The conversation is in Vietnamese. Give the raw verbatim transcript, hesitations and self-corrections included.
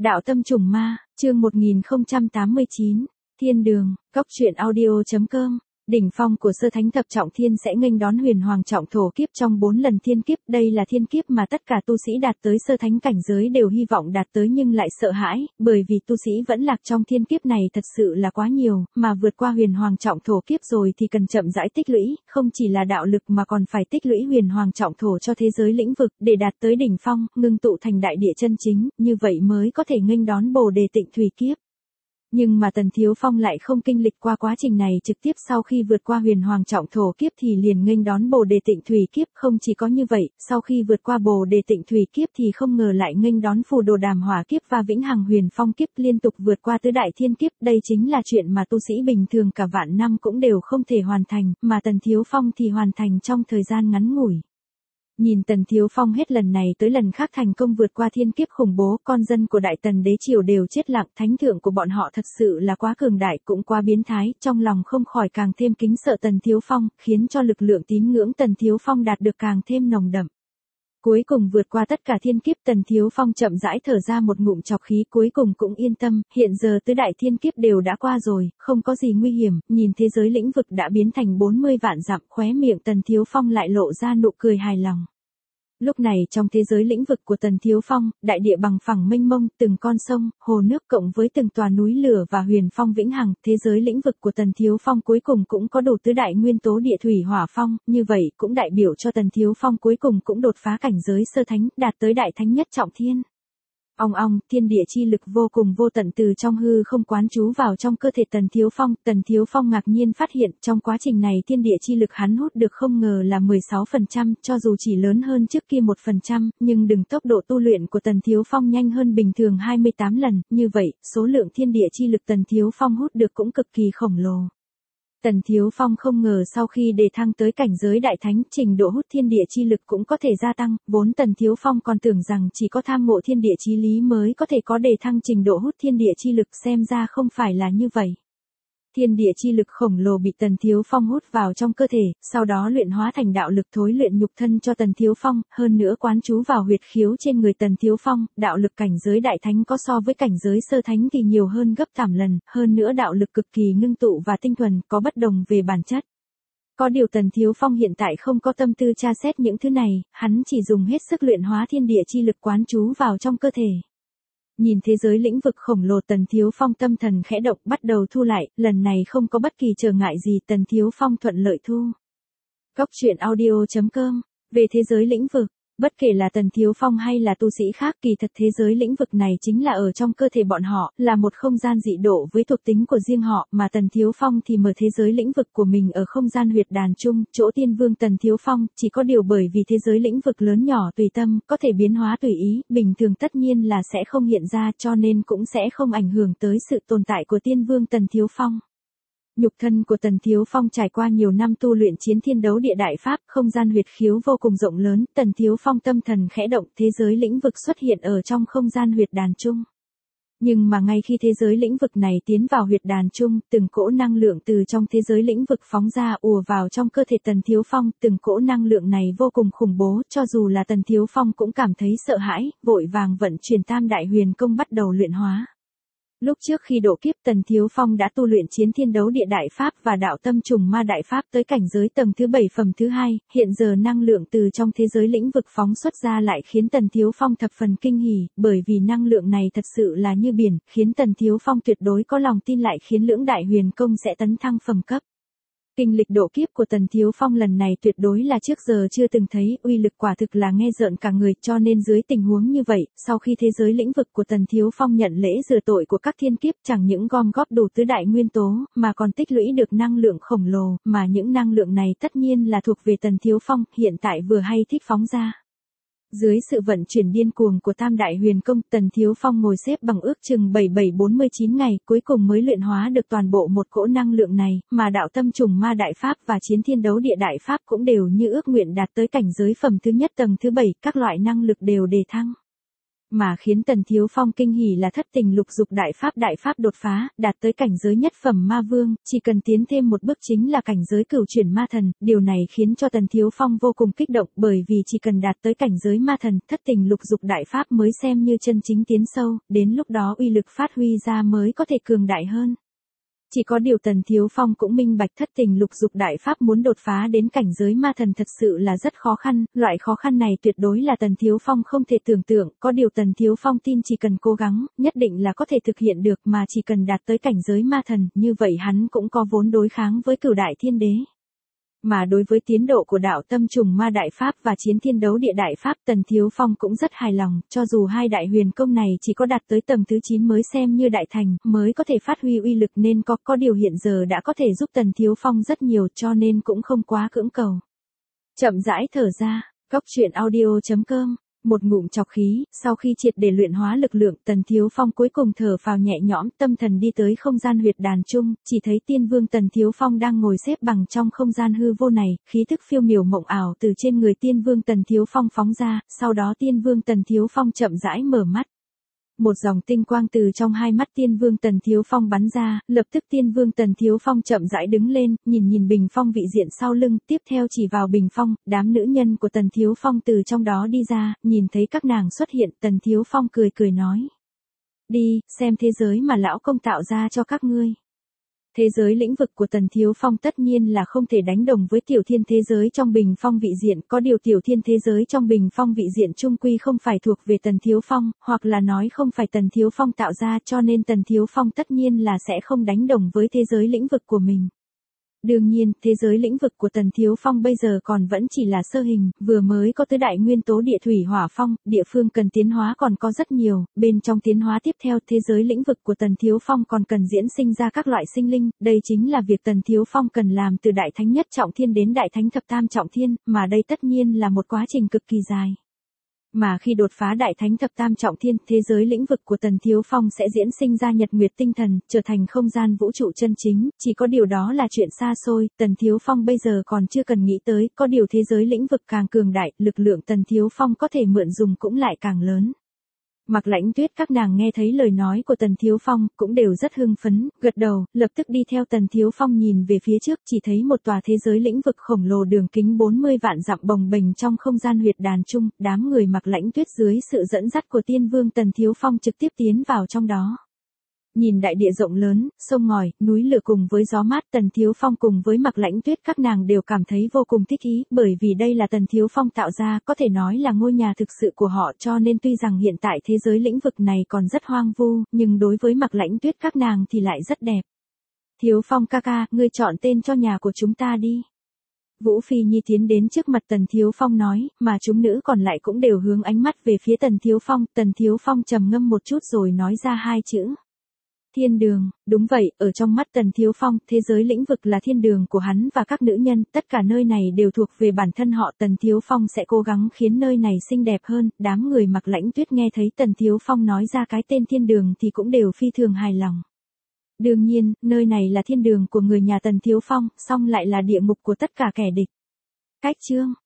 Đạo tâm trùng ma, chương một nghìn không trăm tám mươi chín, Thiên đường, cốc truyện audio.com. Đỉnh phong của sơ thánh thập trọng thiên sẽ nghênh đón huyền hoàng trọng thổ kiếp trong bốn lần thiên kiếp. Đây là thiên kiếp mà tất cả tu sĩ đạt tới sơ thánh cảnh giới đều hy vọng đạt tới nhưng lại sợ hãi, bởi vì tu sĩ vẫn lạc trong thiên kiếp này thật sự là quá nhiều, mà vượt qua huyền hoàng trọng thổ kiếp rồi thì cần chậm rãi tích lũy, không chỉ là đạo lực mà còn phải tích lũy huyền hoàng trọng thổ cho thế giới lĩnh vực để đạt tới đỉnh phong, ngưng tụ thành đại địa chân chính, như vậy mới có thể nghênh đón Bồ Đề Tịnh Thủy kiếp. Nhưng mà Tần Thiếu Phong lại không kinh lịch qua quá trình này, trực tiếp sau khi vượt qua huyền hoàng trọng thổ kiếp thì liền nghênh đón Bồ Đề Tịnh Thủy kiếp. Không chỉ có như vậy, sau khi vượt qua Bồ Đề Tịnh Thủy kiếp thì không ngờ lại nghênh đón Phù Đồ Đàm Hỏa kiếp và Vĩnh Hằng Huyền Phong kiếp, liên tục vượt qua tứ đại thiên kiếp. Đây chính là chuyện mà tu sĩ bình thường cả vạn năm cũng đều không thể hoàn thành, mà Tần Thiếu Phong thì hoàn thành trong thời gian ngắn ngủi. Nhìn Tần Thiếu Phong hết lần này tới lần khác thành công vượt qua thiên kiếp khủng bố, con dân của Đại Tần đế triều đều chết lặng, thánh thượng của bọn họ thật sự là quá cường đại, cũng quá biến thái, trong lòng không khỏi càng thêm kính sợ Tần Thiếu Phong, khiến cho lực lượng tín ngưỡng Tần Thiếu Phong đạt được càng thêm nồng đậm. Cuối cùng vượt qua tất cả thiên kiếp, Tần Thiếu Phong chậm rãi thở ra một ngụm trọc khí, cuối cùng cũng yên tâm, hiện giờ tứ đại thiên kiếp đều đã qua rồi, không có gì nguy hiểm, nhìn thế giới lĩnh vực đã biến thành bốn mươi vạn dặm, khóe miệng Tần Thiếu Phong lại lộ ra nụ cười hài lòng. Lúc này trong thế giới lĩnh vực của Tần Thiếu Phong, đại địa bằng phẳng mênh mông, từng con sông, hồ nước cộng với từng tòa núi lửa và huyền phong vĩnh hằng, thế giới lĩnh vực của Tần Thiếu Phong cuối cùng cũng có đủ tứ đại nguyên tố địa thủy hỏa phong, như vậy cũng đại biểu cho Tần Thiếu Phong cuối cùng cũng đột phá cảnh giới sơ thánh, đạt tới đại thánh nhất trọng thiên. Ong ong, thiên địa chi lực vô cùng vô tận từ trong hư không quán trú vào trong cơ thể Tần Thiếu Phong. Tần Thiếu Phong ngạc nhiên phát hiện trong quá trình này thiên địa chi lực hắn hút được không ngờ là mười sáu phần trăm, cho dù chỉ lớn hơn trước kia một phần trăm, nhưng đừng tốc độ tu luyện của Tần Thiếu Phong nhanh hơn bình thường hai mươi tám lần, như vậy, số lượng thiên địa chi lực Tần Thiếu Phong hút được cũng cực kỳ khổng lồ. Tần Thiếu Phong không ngờ sau khi đề thăng tới cảnh giới đại thánh, trình độ hút thiên địa chi lực cũng có thể gia tăng, vốn Tần Thiếu Phong còn tưởng rằng chỉ có tham ngộ thiên địa chí lý mới có thể có đề thăng trình độ hút thiên địa chi lực, xem ra không phải là như vậy. Thiên địa chi lực khổng lồ bị Tần Thiếu Phong hút vào trong cơ thể, sau đó luyện hóa thành đạo lực thối luyện nhục thân cho Tần Thiếu Phong, hơn nữa quán trú vào huyệt khiếu trên người Tần Thiếu Phong, đạo lực cảnh giới đại thánh có so với cảnh giới sơ thánh thì nhiều hơn gấp trăm lần, hơn nữa đạo lực cực kỳ ngưng tụ và tinh thuần, có bất đồng về bản chất. Có điều Tần Thiếu Phong hiện tại không có tâm tư tra xét những thứ này, hắn chỉ dùng hết sức luyện hóa thiên địa chi lực quán trú vào trong cơ thể. Nhìn thế giới lĩnh vực khổng lồ, Tần Thiếu Phong tâm thần khẽ động, bắt đầu thu lại, lần này không có bất kỳ trở ngại gì, Tần Thiếu Phong thuận lợi thu. Cốc truyện audio.com. Về thế giới lĩnh vực, bất kể là Tần Thiếu Phong hay là tu sĩ khác, kỳ thật thế giới lĩnh vực này chính là ở trong cơ thể bọn họ, là một không gian dị độ với thuộc tính của riêng họ, mà Tần Thiếu Phong thì mở thế giới lĩnh vực của mình ở không gian huyệt đàn chung, chỗ tiên vương Tần Thiếu Phong, chỉ có điều bởi vì thế giới lĩnh vực lớn nhỏ tùy tâm, có thể biến hóa tùy ý, bình thường tất nhiên là sẽ không hiện ra, cho nên cũng sẽ không ảnh hưởng tới sự tồn tại của tiên vương Tần Thiếu Phong. Nhục thân của Tần Thiếu Phong trải qua nhiều năm tu luyện chiến thiên đấu địa đại pháp, không gian huyệt khiếu vô cùng rộng lớn, Tần Thiếu Phong tâm thần khẽ động, thế giới lĩnh vực xuất hiện ở trong không gian huyệt đàn chung. Nhưng mà ngay khi thế giới lĩnh vực này tiến vào huyệt đàn chung, từng cỗ năng lượng từ trong thế giới lĩnh vực phóng ra ùa vào trong cơ thể Tần Thiếu Phong, từng cỗ năng lượng này vô cùng khủng bố, cho dù là Tần Thiếu Phong cũng cảm thấy sợ hãi, vội vàng vận chuyển Tam Đại Huyền Công bắt đầu luyện hóa. Lúc trước khi độ kiếp, Tần Thiếu Phong đã tu luyện chiến thiên đấu địa đại pháp và đạo tâm trùng ma đại pháp tới cảnh giới tầng thứ bảy phẩm thứ hai, hiện giờ năng lượng từ trong thế giới lĩnh vực phóng xuất ra lại khiến Tần Thiếu Phong thập phần kinh hỉ, bởi vì năng lượng này thật sự là như biển, khiến Tần Thiếu Phong tuyệt đối có lòng tin lại khiến lưỡng đại huyền công sẽ tấn thăng phẩm cấp. Kinh lịch độ kiếp của Tần Thiếu Phong lần này tuyệt đối là trước giờ chưa từng thấy, uy lực quả thực là nghe rợn cả người, cho nên dưới tình huống như vậy, sau khi thế giới lĩnh vực của Tần Thiếu Phong nhận lễ rửa tội của các thiên kiếp, chẳng những gom góp đủ tứ đại nguyên tố, mà còn tích lũy được năng lượng khổng lồ, mà những năng lượng này tất nhiên là thuộc về Tần Thiếu Phong, hiện tại vừa hay thích phóng ra. Dưới sự vận chuyển điên cuồng của Tam Đại Huyền Công, Tần Thiếu Phong ngồi xếp bằng ước chừng bảy bảy bốn mươi chín ngày, cuối cùng mới luyện hóa được toàn bộ một cỗ năng lượng này, mà đạo tâm trùng ma đại pháp và chiến thiên đấu địa đại pháp cũng đều như ước nguyện đạt tới cảnh giới phẩm thứ nhất tầng thứ bảy, các loại năng lực đều đề thăng. Mà khiến Tần Thiếu Phong kinh hỉ là thất tình lục dục đại pháp đại pháp đột phá, đạt tới cảnh giới nhất phẩm ma vương, chỉ cần tiến thêm một bước chính là cảnh giới cửu chuyển ma thần, điều này khiến cho Tần Thiếu Phong vô cùng kích động bởi vì chỉ cần đạt tới cảnh giới ma thần, thất tình lục dục đại pháp mới xem như chân chính tiến sâu, đến lúc đó uy lực phát huy ra mới có thể cường đại hơn. Chỉ có điều Tần Thiếu Phong cũng minh bạch thất tình lục dục đại pháp muốn đột phá đến cảnh giới ma thần thật sự là rất khó khăn, loại khó khăn này tuyệt đối là Tần Thiếu Phong không thể tưởng tượng, có điều Tần Thiếu Phong tin chỉ cần cố gắng, nhất định là có thể thực hiện được mà chỉ cần đạt tới cảnh giới ma thần, như vậy hắn cũng có vốn đối kháng với cửu đại thiên đế. Mà đối với tiến độ của đạo tâm trùng ma đại pháp và chiến thiên đấu địa đại pháp Tần Thiếu Phong cũng rất hài lòng, cho dù hai đại huyền công này chỉ có đạt tới tầng thứ chín mới xem như đại thành, mới có thể phát huy uy lực nên có, có điều hiện giờ đã có thể giúp Tần Thiếu Phong rất nhiều cho nên cũng không quá cưỡng cầu. Chậm rãi thở ra, góc truyện audio chấm com. Một ngụm chọc khí, sau khi triệt để luyện hóa lực lượng Tần Thiếu Phong cuối cùng thở phào nhẹ nhõm tâm thần đi tới không gian huyệt đàn chung, chỉ thấy tiên vương Tần Thiếu Phong đang ngồi xếp bằng trong không gian hư vô này, khí thức phiêu miểu mộng ảo từ trên người tiên vương Tần Thiếu Phong phóng ra, sau đó tiên vương Tần Thiếu Phong chậm rãi mở mắt. Một dòng tinh quang từ trong hai mắt tiên vương Tần Thiếu Phong bắn ra, lập tức tiên vương Tần Thiếu Phong chậm rãi đứng lên, nhìn nhìn bình phong vị diện sau lưng, tiếp theo chỉ vào bình phong, đám nữ nhân của Tần Thiếu Phong từ trong đó đi ra, nhìn thấy các nàng xuất hiện, Tần Thiếu Phong cười cười nói. Đi, xem thế giới mà lão công tạo ra cho các ngươi. Thế giới lĩnh vực của Tần Thiếu Phong tất nhiên là không thể đánh đồng với tiểu thiên thế giới trong bình phong vị diện, có điều tiểu thiên thế giới trong bình phong vị diện chung quy không phải thuộc về Tần Thiếu Phong, hoặc là nói không phải Tần Thiếu Phong tạo ra cho nên Tần Thiếu Phong tất nhiên là sẽ không đánh đồng với thế giới lĩnh vực của mình. Đương nhiên, thế giới lĩnh vực của Tần Thiếu Phong bây giờ còn vẫn chỉ là sơ hình, vừa mới có tứ đại nguyên tố địa thủy hỏa phong, địa phương cần tiến hóa còn có rất nhiều, bên trong tiến hóa tiếp theo thế giới lĩnh vực của Tần Thiếu Phong còn cần diễn sinh ra các loại sinh linh, đây chính là việc Tần Thiếu Phong cần làm từ đại thánh nhất trọng thiên đến đại thánh thập tam trọng thiên, mà đây tất nhiên là một quá trình cực kỳ dài. Mà khi đột phá đại thánh thập tam trọng thiên, thế giới lĩnh vực của Tần Thiếu Phong sẽ diễn sinh ra nhật nguyệt tinh thần, trở thành không gian vũ trụ chân chính, chỉ có điều đó là chuyện xa xôi, Tần Thiếu Phong bây giờ còn chưa cần nghĩ tới, có điều thế giới lĩnh vực càng cường đại, lực lượng Tần Thiếu Phong có thể mượn dùng cũng lại càng lớn. Mạc Lãnh Tuyết các nàng nghe thấy lời nói của Tần Thiếu Phong, cũng đều rất hưng phấn, gật đầu, lập tức đi theo Tần Thiếu Phong nhìn về phía trước, chỉ thấy một tòa thế giới lĩnh vực khổng lồ đường kính bốn mươi vạn dặm bồng bềnh trong không gian huyệt đàn chung, đám người Mạc Lãnh Tuyết dưới sự dẫn dắt của tiên vương Tần Thiếu Phong trực tiếp tiến vào trong đó. Nhìn đại địa rộng lớn, sông ngòi, núi lửa cùng với gió mát, Tần Thiếu Phong cùng với Mạc Lãnh Tuyết các nàng đều cảm thấy vô cùng thích ý, bởi vì đây là Tần Thiếu Phong tạo ra, có thể nói là ngôi nhà thực sự của họ, cho nên tuy rằng hiện tại thế giới lĩnh vực này còn rất hoang vu, nhưng đối với Mạc Lãnh Tuyết các nàng thì lại rất đẹp. Thiếu Phong ca ca, ngươi chọn tên cho nhà của chúng ta đi. Vũ Phi Nhi tiến đến trước mặt Tần Thiếu Phong nói, mà chúng nữ còn lại cũng đều hướng ánh mắt về phía Tần Thiếu Phong, Tần Thiếu Phong trầm ngâm một chút rồi nói ra hai chữ. Thiên đường, đúng vậy, ở trong mắt Tần Thiếu Phong, thế giới lĩnh vực là thiên đường của hắn và các nữ nhân, tất cả nơi này đều thuộc về bản thân họ, Tần Thiếu Phong sẽ cố gắng khiến nơi này xinh đẹp hơn, đám người Mạc Lãnh Tuyết nghe thấy Tần Thiếu Phong nói ra cái tên thiên đường thì cũng đều phi thường hài lòng. Đương nhiên, nơi này là thiên đường của người nhà Tần Thiếu Phong, song lại là địa ngục của tất cả kẻ địch. Cách chương